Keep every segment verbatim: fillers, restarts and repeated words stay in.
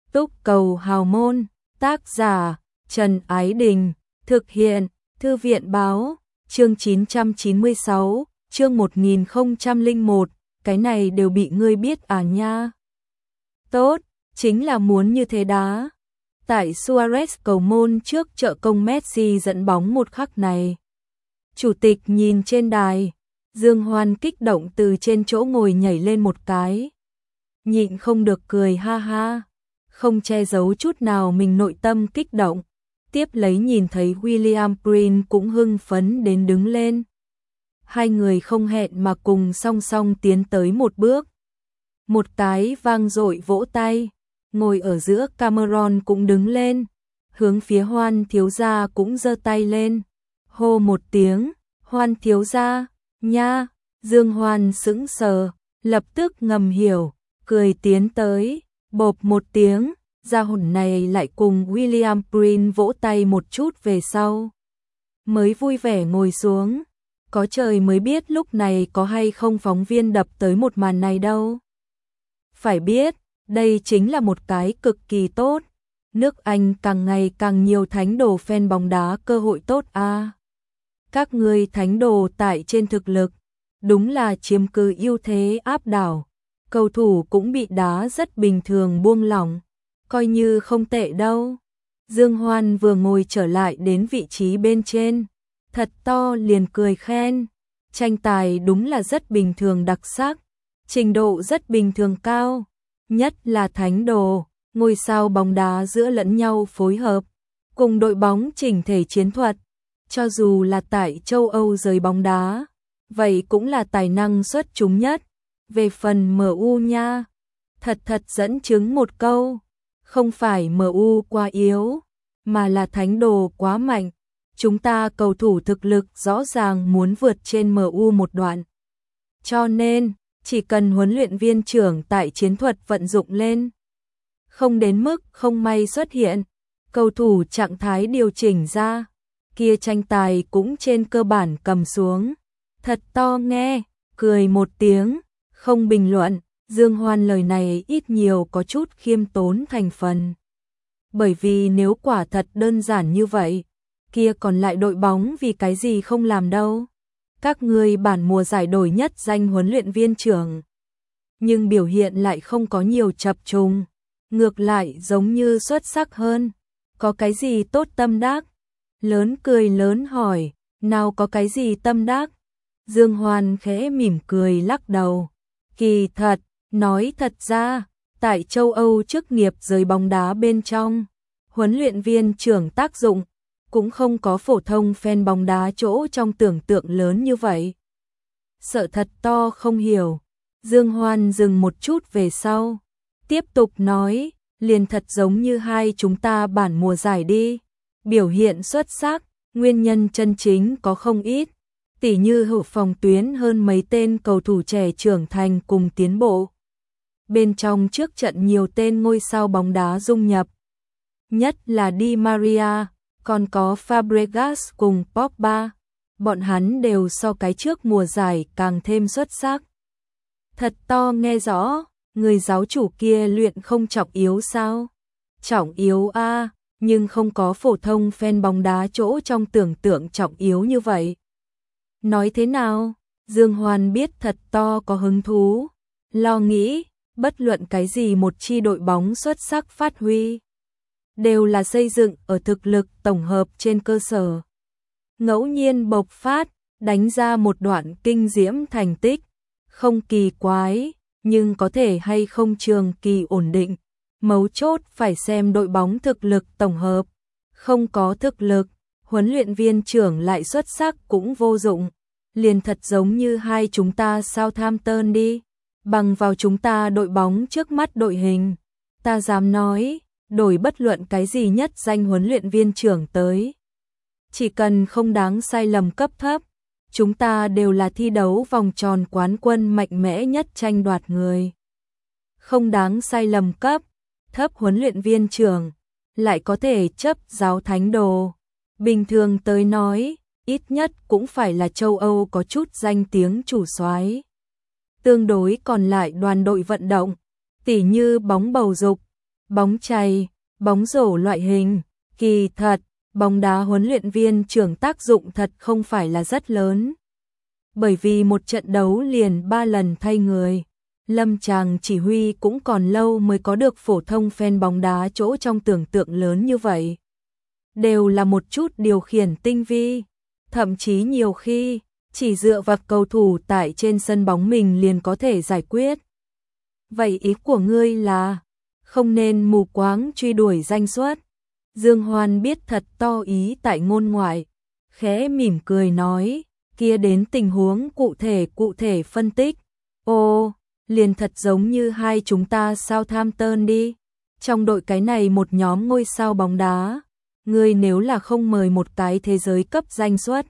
Túc cầu hào môn, tác giả Trần Ái Đình, thực hiện Thư viện báo, chương chín trăm chín mươi sáu, chương một nghìn không trăm lẻ một, cái này đều bị ngươi biết à nha. Tốt, chính là muốn như thế đá. Tại Suarez cầu môn trước trợ công Messi dẫn bóng một khắc này. Chủ tịch nhìn trên đài, Dương Hoan kích động từ trên chỗ ngồi nhảy lên một cái. Nhịn không được cười ha ha, không che giấu chút nào mình nội tâm kích động. Tiếp lấy nhìn thấy William Green cũng hưng phấn đến đứng lên. Hai người không hẹn mà cùng song song tiến tới một bước. Một cái vang dội vỗ tay, ngồi ở giữa Cameron cũng đứng lên, hướng phía Hoan thiếu gia cũng giơ tay lên. Hô một tiếng, Hoan thiếu gia, nha, Dương Hoan sững sờ, lập tức ngầm hiểu, cười tiến tới, bộp một tiếng, gia hồn này lại cùng William Green vỗ tay một chút về sau. Mới vui vẻ ngồi xuống, có trời mới biết lúc này có hay không phóng viên đập tới một màn này đâu. Phải biết, đây chính là một cái cực kỳ tốt, nước Anh càng ngày càng nhiều thánh đồ fan bóng đá cơ hội tốt a. À. Các ngươi thánh đồ tại trên thực lực, đúng là chiếm cứ ưu thế áp đảo, cầu thủ cũng bị đá rất bình thường buông lỏng, coi như không tệ đâu. Dương Hoan vừa ngồi trở lại đến vị trí bên trên, thật to liền cười khen, tranh tài đúng là rất bình thường đặc sắc, trình độ rất bình thường cao, nhất là thánh đồ, ngôi sao bóng đá giữa lẫn nhau phối hợp, cùng đội bóng chỉnh thể chiến thuật, cho dù là tại châu Âu giới bóng đá, vậy cũng là tài năng xuất chúng nhất. Về phần em u nha, thật thật dẫn chứng một câu, không phải em u quá yếu, mà là thánh đồ quá mạnh. Chúng ta cầu thủ thực lực rõ ràng muốn vượt trên em u một đoạn. Cho nên, chỉ cần huấn luyện viên trưởng tại chiến thuật vận dụng lên, không đến mức không may xuất hiện, cầu thủ trạng thái điều chỉnh ra, kia tranh tài cũng trên cơ bản cầm xuống. Thật to nghe, cười một tiếng, không bình luận, Dương Hoan lời này ít nhiều có chút khiêm tốn thành phần. Bởi vì nếu quả thật đơn giản như vậy, kia còn lại đội bóng vì cái gì không làm đâu. Các ngươi bản mùa giải đổi nhất danh huấn luyện viên trưởng, nhưng biểu hiện lại không có nhiều chập trùng, ngược lại giống như xuất sắc hơn. Có cái gì tốt tâm đắc? Lớn cười lớn hỏi, nào có cái gì tâm đắc? Dương Hoan khẽ mỉm cười lắc đầu. Kỳ thật, nói thật ra, tại châu Âu chức nghiệp giới bóng đá bên trong, huấn luyện viên trưởng tác dụng cũng không có phổ thông fan bóng đá chỗ trong tưởng tượng lớn như vậy. Sợ thật to không hiểu, Dương Hoan dừng một chút về sau, tiếp tục nói, liền thật giống như hai chúng ta bản mùa giải đi, biểu hiện xuất sắc, nguyên nhân chân chính có không ít, tỉ như hậu phòng tuyến hơn mấy tên cầu thủ trẻ trưởng thành cùng tiến bộ. Bên trong trước trận nhiều tên ngôi sao bóng đá dung nhập, nhất là Di Maria, còn có Fabregas cùng Pogba, bọn hắn đều so cái trước mùa giải càng thêm xuất sắc. Thật to nghe rõ, người giáo chủ kia luyện không trọng yếu sao? Trọng yếu a, à, nhưng không có phổ thông fan bóng đá chỗ trong tưởng tượng trọng yếu như vậy. Nói thế nào? Dương Hoan biết thật to có hứng thú, lo nghĩ, bất luận cái gì một chi đội bóng xuất sắc phát huy, đều là xây dựng ở thực lực tổng hợp trên cơ sở. Ngẫu nhiên bộc phát, đánh ra một đoạn kinh diễm thành tích, không kỳ quái, nhưng có thể hay không trường kỳ ổn định, mấu chốt phải xem đội bóng thực lực tổng hợp. Không có thực lực, huấn luyện viên trưởng lại xuất sắc cũng vô dụng, liền thật giống như hai chúng ta Southampton đi, bằng vào chúng ta đội bóng trước mắt đội hình, ta dám nói, đổi bất luận cái gì nhất danh huấn luyện viên trưởng tới, chỉ cần không đáng sai lầm cấp thấp, chúng ta đều là thi đấu vòng tròn quán quân mạnh mẽ nhất tranh đoạt người. Không đáng sai lầm cấp thấp huấn luyện viên trưởng, lại có thể chấp giáo thánh đồ. Bình thường tới nói, ít nhất cũng phải là châu Âu có chút danh tiếng chủ soái. Tương đối còn lại đoàn đội vận động, tỉ như bóng bầu dục, bóng chày, bóng rổ loại hình. Kỳ thật, bóng đá huấn luyện viên trưởng tác dụng thật không phải là rất lớn. Bởi vì một trận đấu liền ba lần thay người, lâm chàng chỉ huy cũng còn lâu mới có được phổ thông fan bóng đá chỗ trong tưởng tượng lớn như vậy. Đều là một chút điều khiển tinh vi, thậm chí nhiều khi chỉ dựa vào cầu thủ tại trên sân bóng mình liền có thể giải quyết. Vậy ý của ngươi là không nên mù quáng truy đuổi danh suất. Dương Hoan biết thật to ý tại ngôn ngoại, khẽ mỉm cười nói, kia đến tình huống cụ thể cụ thể phân tích. Ô, liền thật giống như hai chúng ta Southampton đi. Trong đội cái này một nhóm ngôi sao bóng đá, ngươi nếu là không mời một cái thế giới cấp danh suất,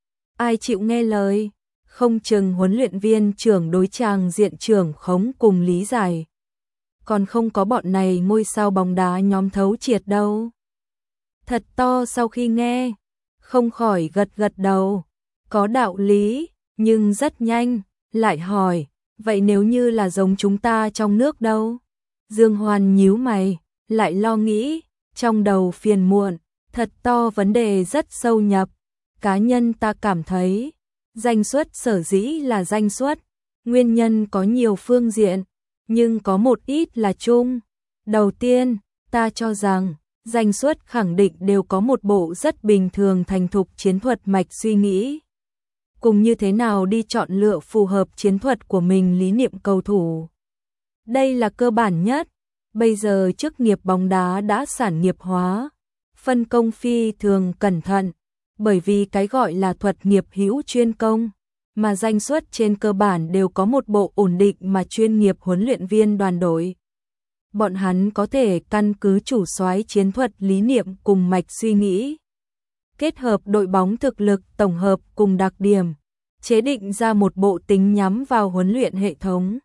ai chịu nghe lời, không chừng huấn luyện viên trưởng đối chàng diện trưởng khống cùng lý giải. Còn không có bọn này ngôi sao bóng đá nhóm thấu triệt đâu. Thật to sau khi nghe, không khỏi gật gật đầu, có đạo lý, nhưng rất nhanh, lại hỏi, vậy nếu như là giống chúng ta trong nước đâu? Dương Hoan nhíu mày, lại lo nghĩ, trong đầu phiền muộn, thật to vấn đề rất sâu nhập. Cá nhân ta cảm thấy, danh suất sở dĩ là danh suất, nguyên nhân có nhiều phương diện, nhưng có một ít là chung. Đầu tiên, ta cho rằng, danh suất khẳng định đều có một bộ rất bình thường thành thục chiến thuật mạch suy nghĩ. Cùng như thế nào đi chọn lựa phù hợp chiến thuật của mình lý niệm cầu thủ. Đây là cơ bản nhất, bây giờ chức nghiệp bóng đá đã sản nghiệp hóa, phân công phi thường cẩn thận, bởi vì cái gọi là thuật nghiệp hữu chuyên công, mà danh suất trên cơ bản đều có một bộ ổn định mà chuyên nghiệp huấn luyện viên đoàn đội. Bọn hắn có thể căn cứ chủ soái chiến thuật lý niệm cùng mạch suy nghĩ, kết hợp đội bóng thực lực tổng hợp cùng đặc điểm, chế định ra một bộ tính nhắm vào huấn luyện hệ thống,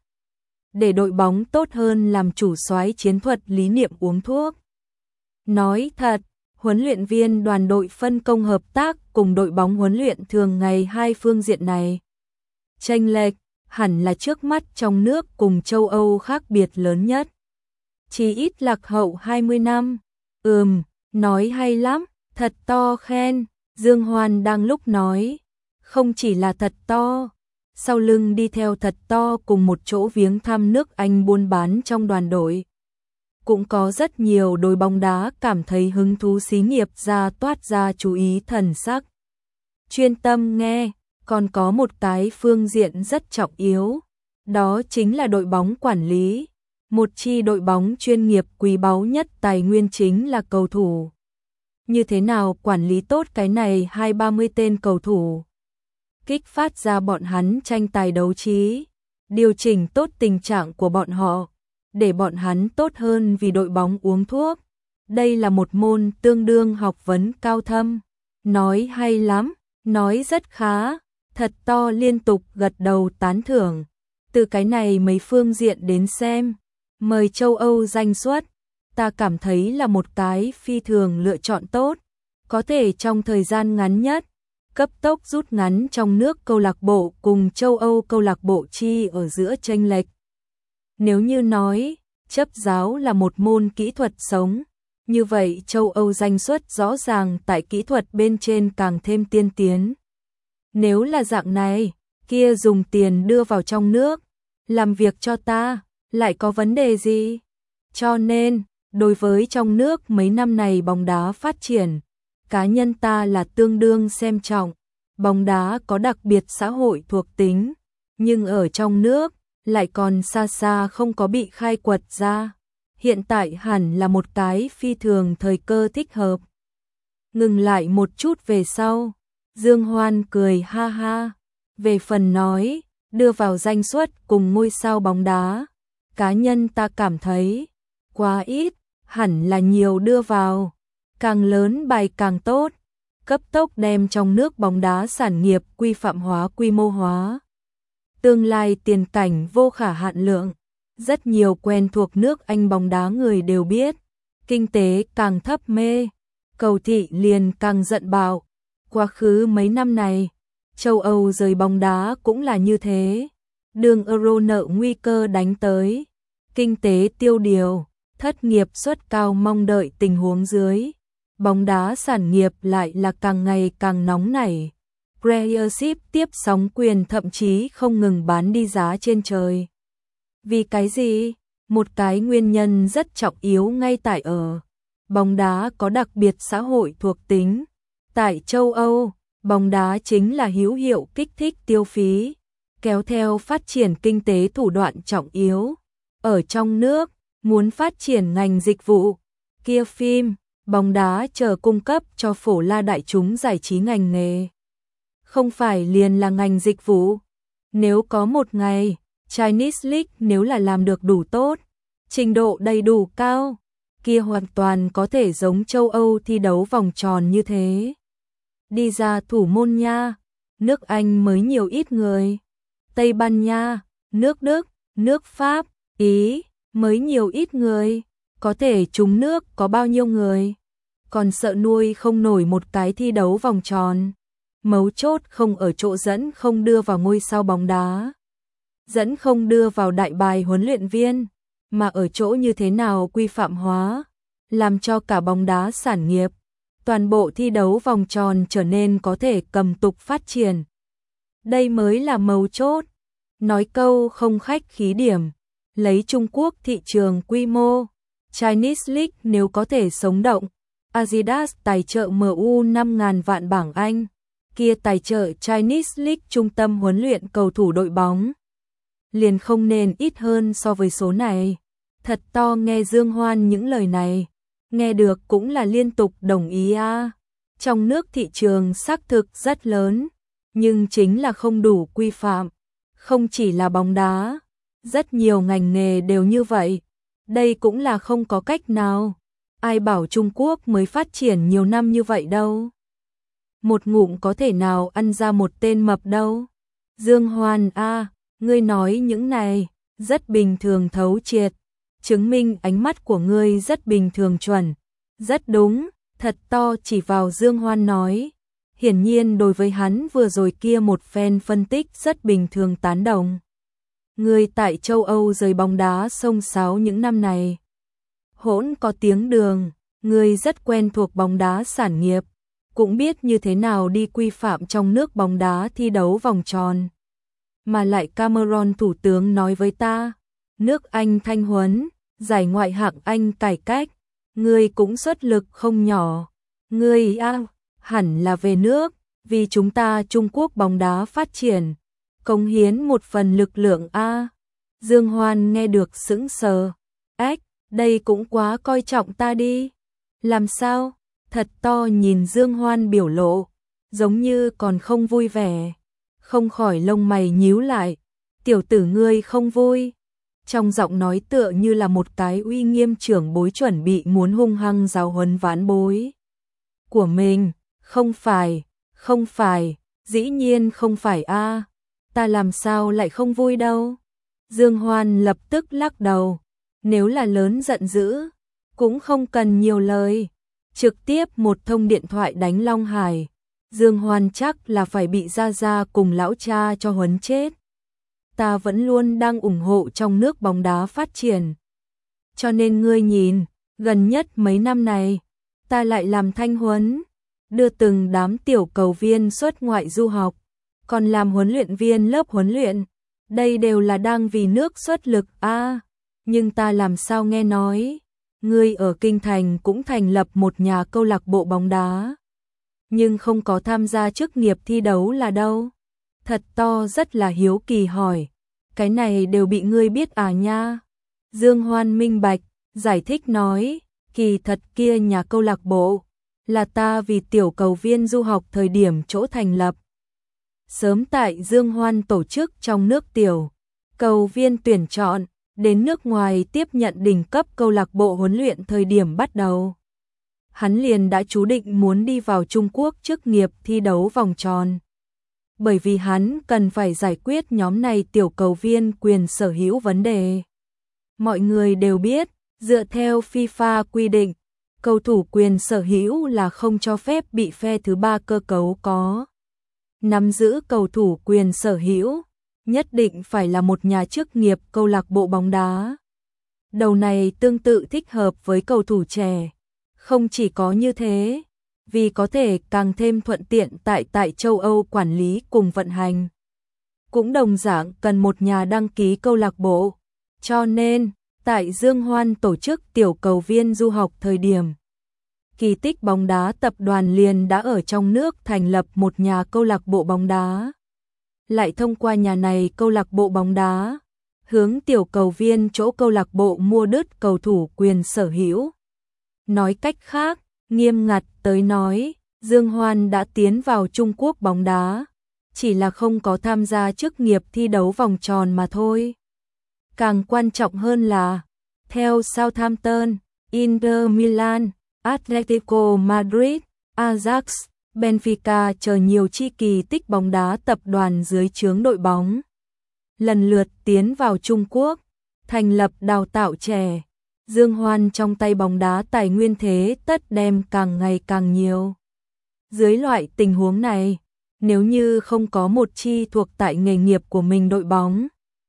để đội bóng tốt hơn làm chủ soái chiến thuật lý niệm uống thuốc. Nói thật, huấn luyện viên đoàn đội phân công hợp tác cùng đội bóng huấn luyện thường ngày hai phương diện này. Chênh lệch hẳn là trước mắt trong nước cùng châu Âu khác biệt lớn nhất. Chỉ ít lạc hậu hai mươi năm. Ừm, nói hay lắm, thật to khen. Dương Hoan đang lúc nói, không chỉ là thật to, sau lưng đi theo thật to cùng một chỗ viếng thăm nước Anh buôn bán trong đoàn đội. Cũng có rất nhiều đội bóng đá cảm thấy hứng thú xí nghiệp ra toát ra chú ý thần sắc. Chuyên tâm nghe, còn có một cái phương diện rất trọng yếu, đó chính là đội bóng quản lý. Một chi đội bóng chuyên nghiệp quý báu nhất tài nguyên chính là cầu thủ. Như thế nào quản lý tốt cái này hai ba mươi tên cầu thủ? Kích phát ra bọn hắn tranh tài đấu trí, điều chỉnh tốt tình trạng của bọn họ, để bọn hắn tốt hơn vì đội bóng uống thuốc. Đây là một môn tương đương học vấn cao thâm. Nói hay lắm, nói rất khá, thật to liên tục gật đầu tán thưởng. Từ cái này mấy phương diện đến xem, mời châu Âu danh suất, ta cảm thấy là một cái phi thường lựa chọn tốt, có thể trong thời gian ngắn nhất, cấp tốc rút ngắn trong nước câu lạc bộ cùng châu Âu câu lạc bộ chi ở giữa chênh lệch. Nếu như nói, chấp giáo là một môn kỹ thuật sống, như vậy châu Âu danh suất rõ ràng tại kỹ thuật bên trên càng thêm tiên tiến. Nếu là dạng này, kia dùng tiền đưa vào trong nước, làm việc cho ta, lại có vấn đề gì? Cho nên, đối với trong nước mấy năm này bóng đá phát triển, cá nhân ta là tương đương xem trọng. Bóng đá có đặc biệt xã hội thuộc tính, nhưng ở trong nước lại còn xa xa không có bị khai quật ra. Hiện tại hẳn là một cái phi thường thời cơ thích hợp. Ngừng lại một chút về sau, Dương Hoan cười ha ha. Về phần nói, đưa vào danh suất cùng ngôi sao bóng đá, cá nhân ta cảm thấy quá ít, hẳn là nhiều đưa vào, càng lớn bài càng tốt, cấp tốc đem trong nước bóng đá sản nghiệp quy phạm hóa quy mô hóa. Tương lai tiền cảnh vô khả hạn lượng, rất nhiều quen thuộc nước Anh bóng đá người đều biết, kinh tế càng thấp mê, cầu thị liền càng giận bạo. Quá khứ mấy năm này, châu Âu rời bóng đá cũng là như thế, đường Euro nợ nguy cơ đánh tới, kinh tế tiêu điều, thất nghiệp suất cao mong đợi tình huống dưới, bóng đá sản nghiệp lại là càng ngày càng nóng nảy. Premiership tiếp sóng quyền thậm chí không ngừng bán đi giá trên trời. Vì cái gì? Một cái nguyên nhân rất trọng yếu ngay tại ở bóng đá có đặc biệt xã hội thuộc tính. Tại châu Âu, bóng đá chính là hữu hiệu kích thích tiêu phí, kéo theo phát triển kinh tế thủ đoạn trọng yếu. Ở trong nước, muốn phát triển ngành dịch vụ, kia phim, bóng đá chờ cung cấp cho phổ la đại chúng giải trí ngành nghề. Không phải liền là ngành dịch vụ. Nếu có một ngày, Chinese League nếu là làm được đủ tốt, trình độ đầy đủ cao, kia hoàn toàn có thể giống châu Âu thi đấu vòng tròn như thế. Đi ra thủ môn nha, nước Anh mới nhiều ít người. Tây Ban Nha, nước Đức, nước Pháp, Ý, mới nhiều ít người. Có thể trúng nước có bao nhiêu người. Còn sợ nuôi không nổi một cái thi đấu vòng tròn. Mấu chốt không ở chỗ dẫn không đưa vào ngôi sao bóng đá, dẫn không đưa vào đại bài huấn luyện viên, mà ở chỗ như thế nào quy phạm hóa, làm cho cả bóng đá sản nghiệp, toàn bộ thi đấu vòng tròn trở nên có thể cầm tục phát triển. Đây mới là mấu chốt. Nói câu không khách khí điểm, lấy Trung Quốc thị trường quy mô, Chinese League nếu có thể sống động, Adidas tài trợ em u năm nghìn vạn bảng Anh, kia tài trợ Chinese League trung tâm huấn luyện cầu thủ đội bóng, liền không nên ít hơn so với số này. Thật to nghe Dương Hoan những lời này, nghe được cũng là liên tục đồng ý a. À. Trong nước thị trường xác thực rất lớn, nhưng chính là không đủ quy phạm. Không chỉ là bóng đá, rất nhiều ngành nghề đều như vậy. Đây cũng là không có cách nào. Ai bảo Trung Quốc mới phát triển nhiều năm như vậy đâu. Một ngụm có thể nào ăn ra một tên mập đâu. Dương Hoan a, à, ngươi nói những này rất bình thường thấu triệt, chứng minh ánh mắt của ngươi rất bình thường chuẩn, rất đúng. Thật to chỉ vào Dương Hoan nói. Hiển nhiên đối với hắn vừa rồi kia một phen phân tích rất bình thường tán đồng. Ngươi tại châu Âu rời bóng đá xông xáo những năm này, hỗn có tiếng đường, ngươi rất quen thuộc bóng đá sản nghiệp, cũng biết như thế nào đi quy phạm trong nước bóng đá thi đấu vòng tròn. Mà lại Cameron thủ tướng nói với ta, nước Anh thanh huấn, giải ngoại hạng Anh cải cách, ngươi cũng xuất lực không nhỏ. Ngươi a, hẳn là về nước, vì chúng ta Trung Quốc bóng đá phát triển, cống hiến một phần lực lượng a. Dương Hoan nghe được sững sờ. Ách, đây cũng quá coi trọng ta đi. Làm sao? Thật to nhìn Dương Hoan biểu lộ, giống như còn không vui vẻ. Không khỏi lông mày nhíu lại. Tiểu tử ngươi không vui. Trong giọng nói tựa như là một cái uy nghiêm trưởng bối chuẩn bị muốn hung hăng giáo huấn vãn bối của mình. Không phải, không phải, dĩ nhiên không phải a. Ta làm sao lại không vui đâu. Dương Hoan lập tức lắc đầu. Nếu là lớn giận dữ, cũng không cần nhiều lời. Trực tiếp một thông điện thoại đánh Long Hải. Dương Hoan chắc là phải bị Gia Gia cùng lão cha cho huấn chết. Ta vẫn luôn đang ủng hộ trong nước bóng đá phát triển. Cho nên ngươi nhìn, gần nhất mấy năm này, ta lại làm thanh huấn, đưa từng đám tiểu cầu viên xuất ngoại du học, còn làm huấn luyện viên lớp huấn luyện. Đây đều là đang vì nước xuất lực a. À, nhưng ta làm sao nghe nói, ngươi ở Kinh Thành cũng thành lập một nhà câu lạc bộ bóng đá, nhưng không có tham gia chức nghiệp thi đấu là đâu. Thật to rất là hiếu kỳ hỏi, cái này đều bị ngươi biết à nha. Dương Hoan minh bạch, giải thích nói, kỳ thật kia nhà câu lạc bộ là ta vì tiểu cầu viên du học thời điểm chỗ thành lập. Sớm tại Dương Hoan tổ chức trong nước tiểu cầu viên tuyển chọn, đến nước ngoài tiếp nhận đỉnh cấp câu lạc bộ huấn luyện thời điểm bắt đầu. Hắn liền đã chú định muốn đi vào Trung Quốc chức nghiệp thi đấu vòng tròn. Bởi vì hắn cần phải giải quyết nhóm này tiểu cầu viên quyền sở hữu vấn đề. Mọi người đều biết, dựa theo FIFA quy định, cầu thủ quyền sở hữu là không cho phép bị phe thứ ba cơ cấu có. Nắm giữ cầu thủ quyền sở hữu, nhất định phải là một nhà chức nghiệp câu lạc bộ bóng đá. đầu này tương tự thích hợp với cầu thủ trẻ. Không chỉ có như thế, vì có thể càng thêm thuận tiện tại tại châu Âu quản lý cùng vận hành. Cũng đồng dạng cần một nhà đăng ký câu lạc bộ. Cho nên, tại Dương Hoan tổ chức tiểu cầu viên du học thời điểm, Kỳ Tích bóng đá tập đoàn liền đã ở trong nước thành lập một nhà câu lạc bộ bóng đá. Lại thông qua nhà này câu lạc bộ bóng đá, hướng tiểu cầu viên chỗ câu lạc bộ mua đứt cầu thủ quyền sở hữu. Nói cách khác, nghiêm ngặt tới nói, Dương Hoan đã tiến vào Trung Quốc bóng đá, chỉ là không có tham gia chức nghiệp thi đấu vòng tròn mà thôi. Càng quan trọng hơn là, theo Southampton, Inter Milan, Atletico Madrid, Ajax, Benfica chờ nhiều chi kỳ tích bóng đá tập đoàn dưới trướng đội bóng, lần lượt tiến vào Trung Quốc, thành lập đào tạo trẻ. Dương Hoan trong tay bóng đá tài nguyên thế tất đem càng ngày càng nhiều. Dưới loại tình huống này, nếu như không có một chi thuộc tại nghề nghiệp của mình đội bóng,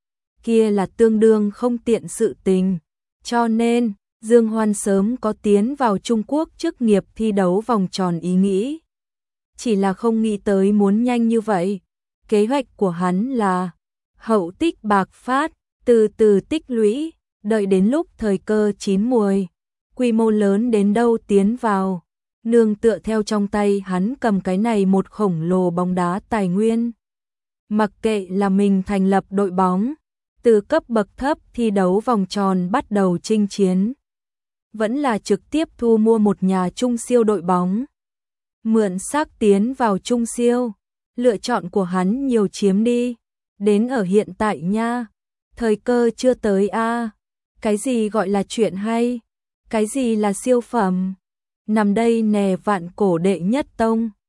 kia là tương đương không tiện sự tình. Cho nên, Dương Hoan sớm có tiến vào Trung Quốc chức nghiệp thi đấu vòng tròn ý nghĩ. Chỉ là không nghĩ tới muốn nhanh như vậy. Kế hoạch của hắn là hậu tích bạc phát, từ từ tích lũy, đợi đến lúc thời cơ chín muồi, quy mô lớn đến đâu tiến vào, nương tựa theo trong tay hắn cầm cái này một khổng lồ bóng đá tài nguyên. Mặc kệ là mình thành lập đội bóng, từ cấp bậc thấp thi đấu vòng tròn bắt đầu chinh chiến, vẫn là trực tiếp thu mua một nhà trung siêu đội bóng, mượn xác tiến vào trung siêu, lựa chọn của hắn nhiều chiếm đi. Đến ở hiện tại nha, thời cơ chưa tới a. Cái gì gọi là chuyện hay? Cái gì là siêu phẩm? Nằm đây nè vạn cổ đệ nhất tông.